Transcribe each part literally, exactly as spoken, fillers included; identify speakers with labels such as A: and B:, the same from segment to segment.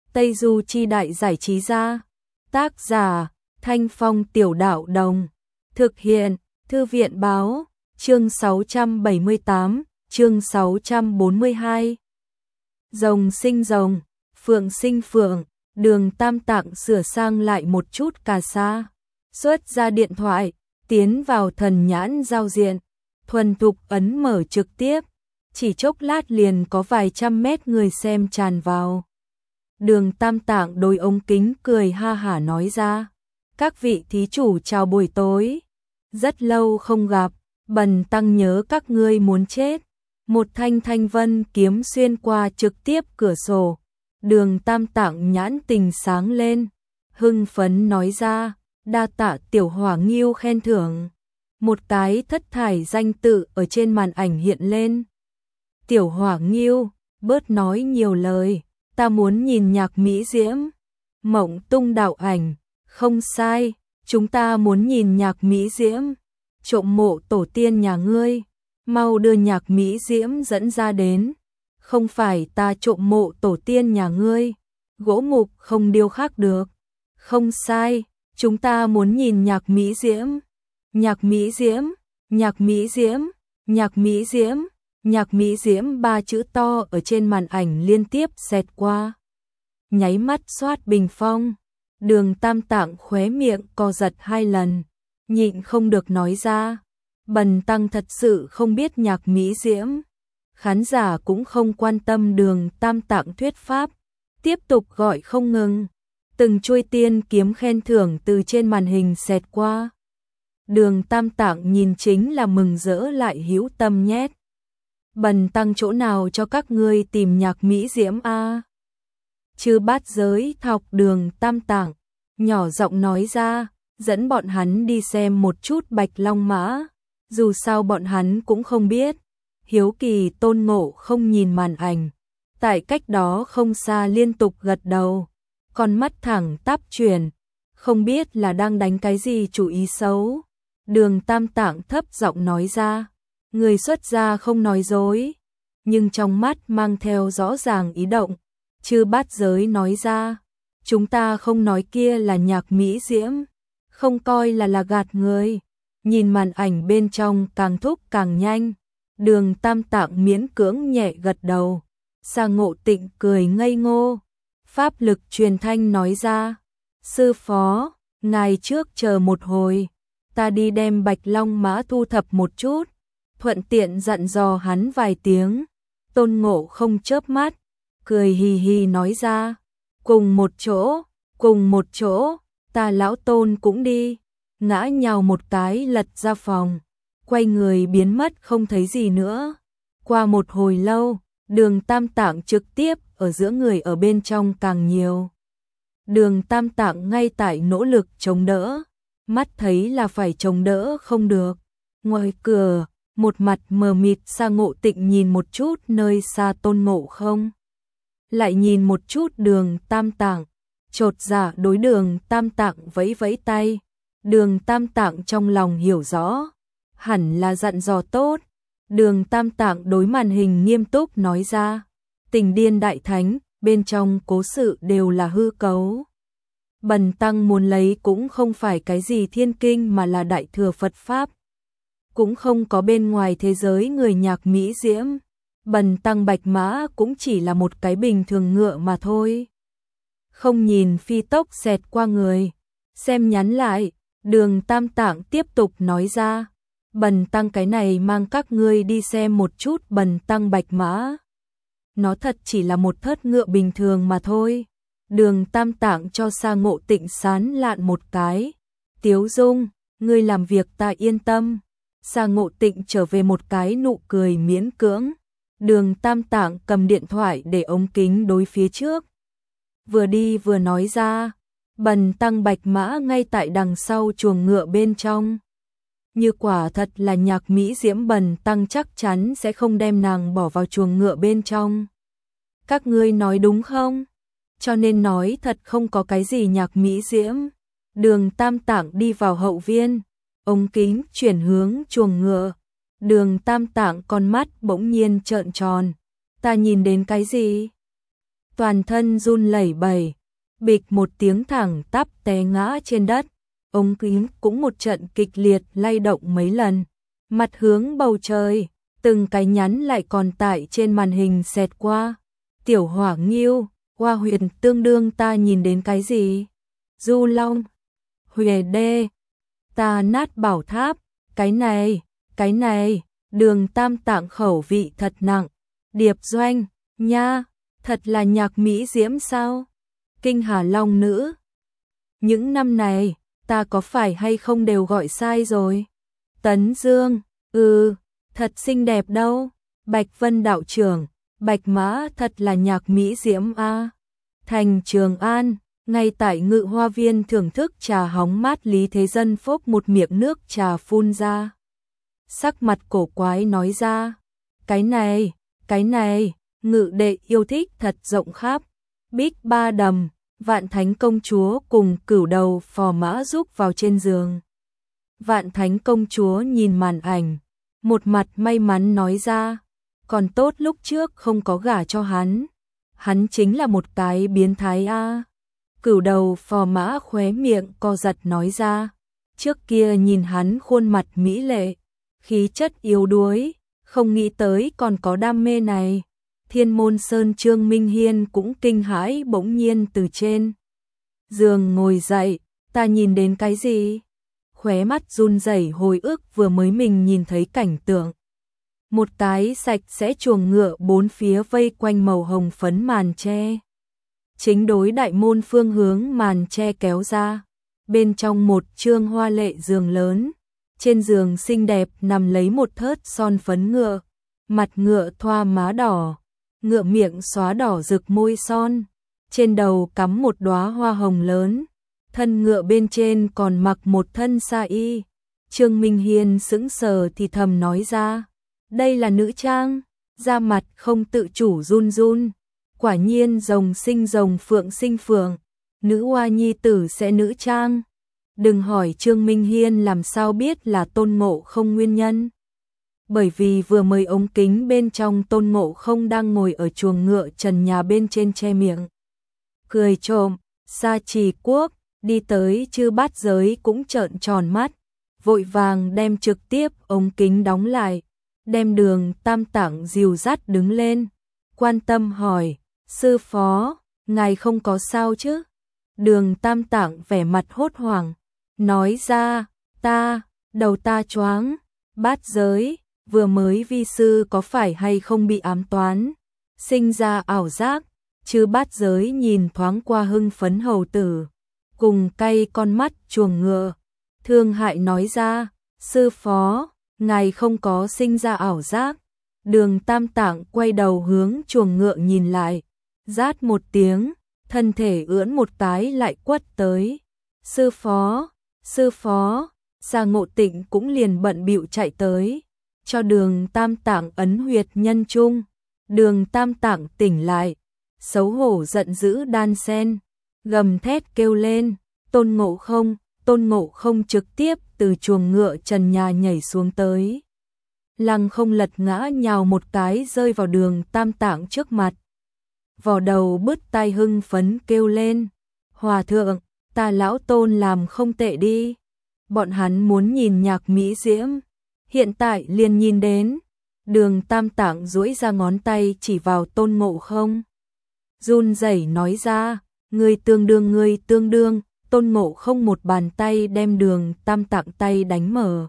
A: Tây Du Chi Đại Giải Trí Gia. Tác giả Thanh Phong Tiểu Đạo Đồng. Thực hiện Thư viện Báo. Chương sáu trăm bảy mươi tám, chương sáu trăm bốn mươi hai. Rồng sinh rồng, phượng sinh phượng. Đường Tam Tạng sửa sang lại một chút cà sa, xuất ra điện thoại, tiến vào thần nhãn giao diện, thuần thục ấn mở trực tiếp, chỉ chốc lát liền có vài trăm mét người xem tràn vào. Đường Tam Tạng đôi ống kính cười ha hả nói ra, các vị thí chủ chào buổi tối, rất lâu không gặp, bần tăng nhớ các ngươi muốn chết. Một thanh thanh vân kiếm xuyên qua trực tiếp cửa sổ. Đường Tam Tạng nhãn tình sáng lên, hưng phấn nói ra, đa tạ tiểu hỏa nghiêu khen thưởng. Một cái thất thải danh tự ở trên màn ảnh hiện lên. Tiểu hỏa nghiêu, bớt nói nhiều lời, ta muốn nhìn nhạc mỹ diễm. Mộng tung đạo ảnh, không sai, chúng ta muốn nhìn nhạc mỹ diễm. Trộm mộ tổ tiên nhà ngươi, mau đưa nhạc mỹ diễm dẫn ra đến. Không phải ta trộm mộ tổ tiên nhà ngươi, gỗ mục không điêu khắc được. Không sai, chúng ta muốn nhìn nhạc mỹ diễm. Nhạc mỹ diễm, nhạc mỹ diễm, nhạc mỹ diễm, nhạc mỹ diễm ba chữ to ở trên màn ảnh liên tiếp xẹt qua. Nháy mắt xoát bình phong, Đường Tam Tạng khóe miệng co giật hai lần, nhịn không được nói ra, bần tăng thật sự không biết nhạc mỹ diễm. Khán giả cũng không quan tâm Đường Tam Tạng thuyết pháp, tiếp tục gọi không ngừng. Từng chuôi tiên kiếm khen thưởng từ trên màn hình xẹt qua. Đường Tam Tạng nhìn chính là mừng rỡ lại hữu tâm nhét. Bần tăng chỗ nào cho các ngươi tìm nhạc mỹ diễm a? Chư Bát Giới thọc Đường Tam Tạng, nhỏ giọng nói ra, dẫn bọn hắn đi xem một chút Bạch Long Mã. Dù sao bọn hắn cũng không biết. Hiếu kỳ Tôn Ngộ không nhìn màn ảnh, tại cách đó không xa liên tục gật đầu, con mắt thẳng tắp chuyển, không biết là đang đánh cái gì chủ ý xấu. Đường Tam Tạng thấp giọng nói ra, người xuất gia không nói dối, nhưng trong mắt mang theo rõ ràng ý động. Chư Bát Giới nói ra, chúng ta không nói kia là nhạc mỹ diễm, không coi là là gạt người. Nhìn màn ảnh bên trong càng thúc càng nhanh. Đường Tam Tạng miễn cưỡng nhẹ gật đầu. Sa Ngộ Tịnh cười ngây ngô. Pháp lực truyền thanh nói ra, sư phó, ngài trước chờ một hồi, ta đi đem Bạch Long Mã thu thập một chút, thuận tiện dặn dò hắn vài tiếng. Tôn Ngộ không chớp mắt, cười hì hì nói ra, cùng một chỗ, cùng một chỗ, ta lão Tôn cũng đi. Ngã nhào một cái lật ra phòng, quay người biến mất không thấy gì nữa. Qua một hồi lâu, Đường Tam Tạng trực tiếp ở giữa người ở bên trong càng nhiều. Đường Tam Tạng ngay tại nỗ lực chống đỡ, mắt thấy là phải chống đỡ không được. Ngoài cửa, một mặt mờ mịt Sa Ngộ Tịnh nhìn một chút nơi xa Tôn Ngộ không, lại nhìn một chút Đường Tam Tạng, chột dạ đối Đường Tam Tạng vẫy vẫy tay. Đường Tam Tạng trong lòng hiểu rõ, hẳn là dặn dò tốt. Đường Tam Tạng đối màn hình nghiêm túc nói ra, Tình Điên Đại Thánh, bên trong cố sự đều là hư cấu. Bần tăng muốn lấy cũng không phải cái gì thiên kinh mà là đại thừa Phật Pháp. Cũng không có bên ngoài thế giới người nhạc mỹ diễm. Bần tăng Bạch Mã cũng chỉ là một cái bình thường ngựa mà thôi. Không nhìn phi tốc xẹt qua người. Xem nhắn lại. Đường Tam Tạng tiếp tục nói ra, bần tăng cái này mang các ngươi đi xem một chút bần tăng Bạch Mã. Nó thật chỉ là một thớt ngựa bình thường mà thôi. Đường Tam Tạng cho Sa Ngộ Tịnh sán lạn một cái. Tiếu Dung, ngươi làm việc ta yên tâm. Sa Ngộ Tịnh trở về một cái nụ cười miễn cưỡng. Đường Tam Tạng cầm điện thoại để ống kính đối phía trước. Vừa đi vừa nói ra, bần tăng Bạch Mã ngay tại đằng sau chuồng ngựa bên trong. Như quả thật là nhạc mỹ diễm, bần tăng chắc chắn sẽ không đem nàng bỏ vào chuồng ngựa bên trong. Các ngươi nói đúng không? Cho nên nói thật không có cái gì nhạc mỹ diễm. Đường Tam Tạng đi vào hậu viên, ống kính chuyển hướng chuồng ngựa. Đường Tam Tạng con mắt bỗng nhiên trợn tròn. Ta nhìn đến cái gì? toàn thân run lẩy bẩy, bịch một tiếng thẳng tắp té ngã trên đất. Ống kính cũng một trận kịch liệt lay động mấy lần, mặt hướng bầu trời, từng cái nhắn lại còn tại trên màn hình xẹt qua. Tiểu Hỏa Nghiêu, Hoa Huyền tương đương ta nhìn đến cái gì? Du Long, Huệ Đê, ta nát bảo tháp, cái này, cái này, Đường Tam Tạng khẩu vị thật nặng. Điệp Doanh, nha, thật là nhạc mỹ diễm sao? Kinh Hà Long Nữ. Những năm này, ta có phải hay không đều gọi sai rồi? Tấn Dương, ừ, thật xinh đẹp đâu. Bạch Vân đạo trưởng, Bạch Mã thật là nhạc mỹ diễm a. Thành Trường An, ngay tại Ngự Hoa Viên thưởng thức trà hóng mát, Lý Thế Dân phốc một miệng nước trà phun ra. Sắc mặt cổ quái nói ra, cái này, cái này, Ngự đệ yêu thích thật rộng khắp. Bích Ba Đầm, Vạn Thánh Công Chúa cùng Cửu Đầu Phò Mã rúc vào trên giường. Vạn Thánh Công Chúa nhìn màn ảnh, một mặt may mắn nói ra, còn tốt lúc trước không có gả cho hắn. Hắn chính là một cái biến thái a. Cửu Đầu Phò Mã khóe miệng co giật nói ra, trước kia nhìn hắn khuôn mặt mỹ lệ, khí chất yếu đuối, không nghĩ tới còn có đam mê này. Thiên Môn Sơn Trương Minh Hiên cũng kinh hãi, bỗng nhiên từ trên giường ngồi dậy, ta nhìn đến cái gì? Khóe mắt run rẩy hồi ức vừa mới mình nhìn thấy cảnh tượng. Một cái sạch sẽ chuồng ngựa bốn phía vây quanh màu hồng phấn màn tre. Chính đối đại môn phương hướng màn tre kéo ra. Bên trong một trương hoa lệ giường lớn. Trên giường xinh đẹp nằm lấy một thớt son phấn ngựa. Mặt ngựa thoa má đỏ. Ngựa miệng xóa đỏ rực môi son. Trên đầu cắm một đóa hoa hồng lớn. Thân ngựa bên trên còn mặc một thân sa y. Trương Minh Hiên sững sờ thì thầm nói ra, đây là nữ trang, da mặt không tự chủ run run. Quả nhiên rồng sinh rồng, phượng sinh phượng, nữ hoa nhi tử sẽ nữ trang. Đừng hỏi Trương Minh Hiên làm sao biết là Tôn Ngộ Không nguyên nhân. Bởi vì vừa mới ống kính bên trong Tôn Ngộ Không đang ngồi ở chuồng ngựa trần nhà bên trên che miệng. Cười trộm, Sa Trì Quốc, đi tới Chư Bát Giới cũng trợn tròn mắt, vội vàng đem trực tiếp ống kính đóng lại, đem Đường Tam Tạng dìu dắt đứng lên, quan tâm hỏi, sư phó, ngài không có sao chứ? Đường Tam Tạng vẻ mặt hốt hoảng, nói ra, ta, đầu ta choáng, Bát Giới, vừa mới vi sư có phải hay không bị ám toán, sinh ra ảo giác. Chư Bát Giới nhìn thoáng qua hưng phấn hầu tử, cùng cay con mắt chuồng ngựa, thương hại nói ra, sư phó, ngài không có sinh ra ảo giác. Đường Tam Tạng quay đầu hướng chuồng ngựa nhìn lại, rát một tiếng, thân thể ưỡn một cái lại quất tới. Sư phó, sư phó, Sa Ngộ Tịnh cũng liền bận bịu chạy tới, cho Đường Tam Tạng ấn huyệt nhân trung. Đường Tam Tạng tỉnh lại, xấu hổ giận dữ đan sen, gầm thét kêu lên, Tôn Ngộ Không, Tôn Ngộ Không trực tiếp từ chuồng ngựa trần nhà nhảy xuống tới. Lăng không lật ngã nhào một cái rơi vào Đường Tam Tạng trước mặt. Vò đầu bứt tai hưng phấn kêu lên, Hòa thượng, ta lão Tôn làm không tệ đi. Bọn hắn muốn nhìn nhạc mỹ diễm, hiện tại liền nhìn đến. Đường Tam Tạng duỗi ra ngón tay chỉ vào Tôn Ngộ Không, run rẩy nói ra, ngươi tương đương, ngươi tương đương. Tôn Ngộ Không một bàn tay đem Đường Tam Tạng tay đánh mở,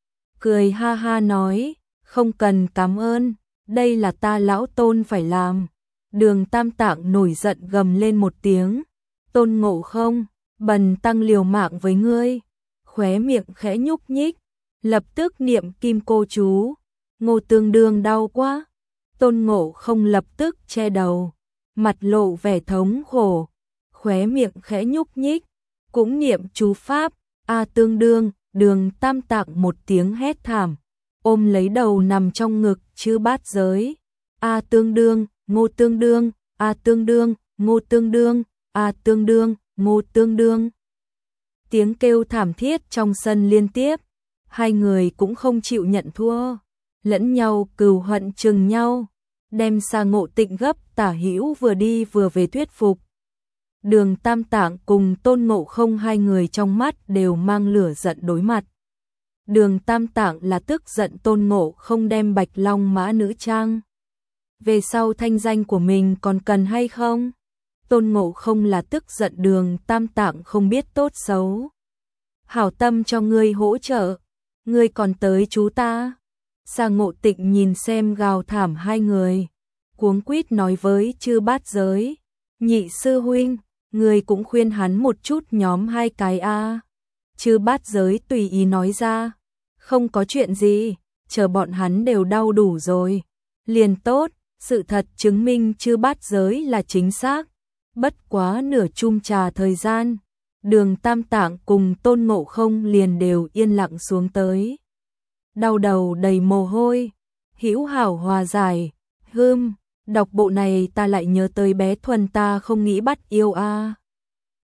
A: cười ha ha nói, không cần cảm ơn, đây là ta lão Tôn phải làm. Đường Tam Tạng nổi giận gầm lên một tiếng, Tôn Ngộ Không, bần tăng liều mạng với ngươi. Khóe miệng khẽ nhúc nhích, lập tức niệm kim cô chú, Ngô tương đương đau quá. Tôn Ngộ Không lập tức che đầu, mặt lộ vẻ thống khổ, khóe miệng khẽ nhúc nhích, cũng niệm chú pháp, A tương đương. Đường Tam Tạng một tiếng hét thảm, ôm lấy đầu nằm trong ngực Chư Bát Giới. A tương đương, Ngô tương đương, A tương đương, Ngô tương đương, A tương đương, Ngô tương đương. Tiếng kêu thảm thiết trong sân liên tiếp, hai người cũng không chịu nhận thua, lẫn nhau cừu hận chừng nhau. đem Sa Ngộ Tịnh gấp tả hữu vừa đi vừa về thuyết phục. Đường Tam Tạng cùng Tôn Ngộ Không hai người trong mắt đều mang lửa giận đối mặt. Đường Tam Tạng là tức giận Tôn Ngộ Không đem Bạch Long Mã nữ trang. Về sau thanh danh của mình còn cần hay không? Tôn Ngộ Không là tức giận Đường Tam Tạng không biết tốt xấu. Hảo tâm cho ngươi hỗ trợ, ngươi còn tới chú ta. Sa Ngộ Tịnh nhìn xem gào thảm hai người, cuống quýt nói với Chư Bát Giới, nhị sư huynh, ngươi cũng khuyên hắn một chút nhóm hai cái a. Chư Bát Giới tùy ý nói ra, không có chuyện gì, chờ bọn hắn đều đau đủ rồi, liền tốt. Sự thật chứng minh Chư Bát Giới là chính xác. Bất quá nửa chung trà thời gian, Đường Tam Tạng cùng Tôn Ngộ Không liền đều yên lặng xuống tới. Đau đầu đầy mồ hôi, hữu hảo hòa giải, hưm, đọc bộ này ta lại nhớ tới bé Thuần ta không nghĩ bắt yêu a.